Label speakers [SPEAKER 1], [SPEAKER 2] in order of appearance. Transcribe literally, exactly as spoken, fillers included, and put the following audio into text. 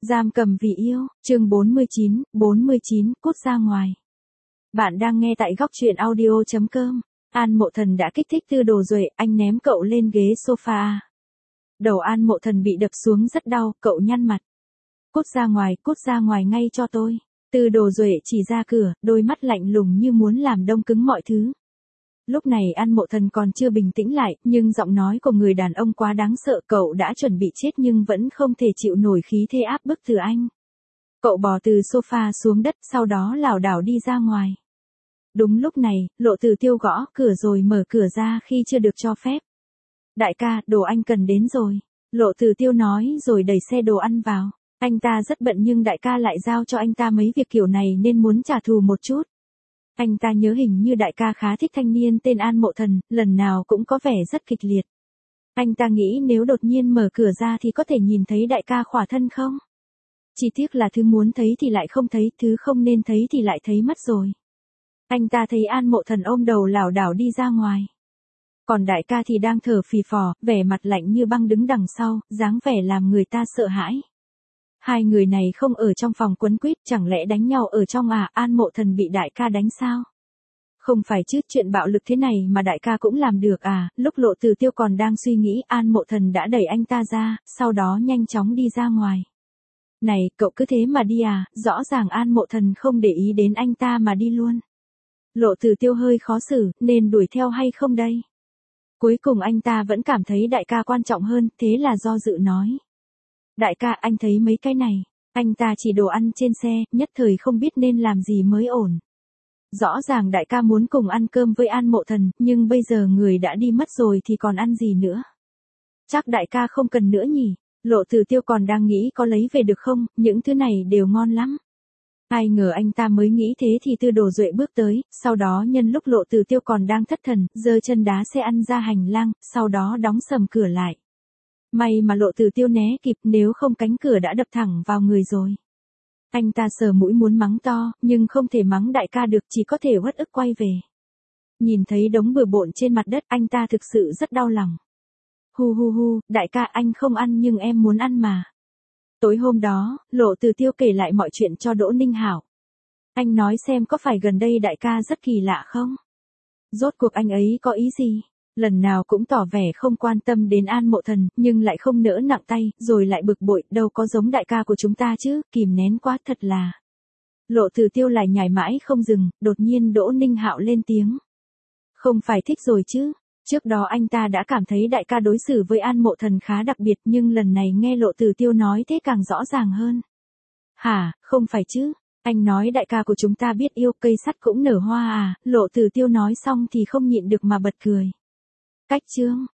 [SPEAKER 1] Giam cầm vì yêu, chương bốn mươi chín, bốn mươi chín, cút ra ngoài. Bạn đang nghe tại góc truyện audio chấm com. An Mộ Thần đã kích thích Tư Đồ Duệ, anh ném cậu lên ghế sofa. Đầu An Mộ Thần bị đập xuống rất đau, cậu nhăn mặt. Cút ra ngoài, cút ra ngoài ngay cho tôi. Tư Đồ Duệ chỉ ra cửa, đôi mắt lạnh lùng như muốn làm đông cứng mọi thứ. Lúc này An Mộ Thần còn chưa bình tĩnh lại, nhưng giọng nói của người đàn ông quá đáng sợ, cậu đã chuẩn bị chết nhưng vẫn không thể chịu nổi khí thế áp bức từ anh. Cậu bò từ sofa xuống đất, sau đó lảo đảo đi ra ngoài. Đúng lúc này, Lộ Tử Tiêu gõ cửa rồi mở cửa ra khi chưa được cho phép. Đại ca, đồ anh cần đến rồi. Lộ Tử Tiêu nói rồi đẩy xe đồ ăn vào. Anh ta rất bận nhưng đại ca lại giao cho anh ta mấy việc kiểu này nên muốn trả thù một chút. Anh ta nhớ hình như đại ca khá thích thanh niên tên An Mộ Thần, lần nào cũng có vẻ rất kịch liệt. Anh ta nghĩ nếu đột nhiên mở cửa ra thì có thể nhìn thấy đại ca khỏa thân không? Chỉ tiếc là thứ muốn thấy thì lại không thấy, thứ không nên thấy thì lại thấy mất rồi. Anh ta thấy An Mộ Thần ôm đầu lảo đảo đi ra ngoài. Còn đại ca thì đang thở phì phò, vẻ mặt lạnh như băng đứng đằng sau, dáng vẻ làm người ta sợ hãi. Hai người này không ở trong phòng quấn quýt, chẳng lẽ đánh nhau ở trong à? An Mộ Thần bị đại ca đánh sao? Không phải chứ, chuyện bạo lực thế này mà đại ca cũng làm được à? Lúc Lộ Tử Tiêu còn đang suy nghĩ, An Mộ Thần đã đẩy anh ta ra, sau đó nhanh chóng đi ra ngoài. Này, cậu cứ thế mà đi à? Rõ ràng An Mộ Thần không để ý đến anh ta mà đi luôn. Lộ Tử Tiêu hơi khó xử, nên đuổi theo hay không đây? Cuối cùng anh ta vẫn cảm thấy đại ca quan trọng hơn, thế là do dự nói. Đại ca, anh thấy mấy cái này. Anh ta chỉ đồ ăn trên xe, nhất thời không biết nên làm gì mới ổn. Rõ ràng đại ca muốn cùng ăn cơm với An Mộ Thần, nhưng bây giờ người đã đi mất rồi thì còn ăn gì nữa. Chắc đại ca không cần nữa nhỉ. Lộ Tử Tiêu còn đang nghĩ có lấy về được không, những thứ này đều ngon lắm. Ai ngờ anh ta mới nghĩ thế thì Tư Đồ Duệ bước tới, sau đó nhân lúc Lộ Tử Tiêu còn đang thất thần, giơ chân đá xe ăn ra hành lang, sau đó đóng sầm cửa lại. May mà Lộ Tử Tiêu né kịp, nếu không cánh cửa đã đập thẳng vào người rồi. Anh ta sờ mũi muốn mắng to, nhưng không thể mắng đại ca được, chỉ có thể uất ức quay về. Nhìn thấy đống bừa bộn trên mặt đất, anh ta thực sự rất đau lòng. Hu hu hu, đại ca, anh không ăn nhưng em muốn ăn mà. Tối hôm đó, Lộ Tử Tiêu kể lại mọi chuyện cho Đỗ Ninh Hảo. Anh nói xem có phải gần đây đại ca rất kỳ lạ không? Rốt cuộc anh ấy có ý gì? Lần nào cũng tỏ vẻ không quan tâm đến An Mộ Thần, nhưng lại không nỡ nặng tay, rồi lại bực bội, đâu có giống đại ca của chúng ta chứ, kìm nén quá thật là. Lộ Tử Tiêu lại nhảy mãi không dừng, đột nhiên Đỗ Ninh Hạo lên tiếng. Không phải thích rồi chứ, trước đó anh ta đã cảm thấy đại ca đối xử với An Mộ Thần khá đặc biệt nhưng lần này nghe Lộ Tử Tiêu nói thế càng rõ ràng hơn. Hả, không phải chứ, anh nói đại ca của chúng ta biết yêu, cây sắt cũng nở hoa à? Lộ Tử Tiêu nói xong thì không nhịn được mà bật cười. Cách chương,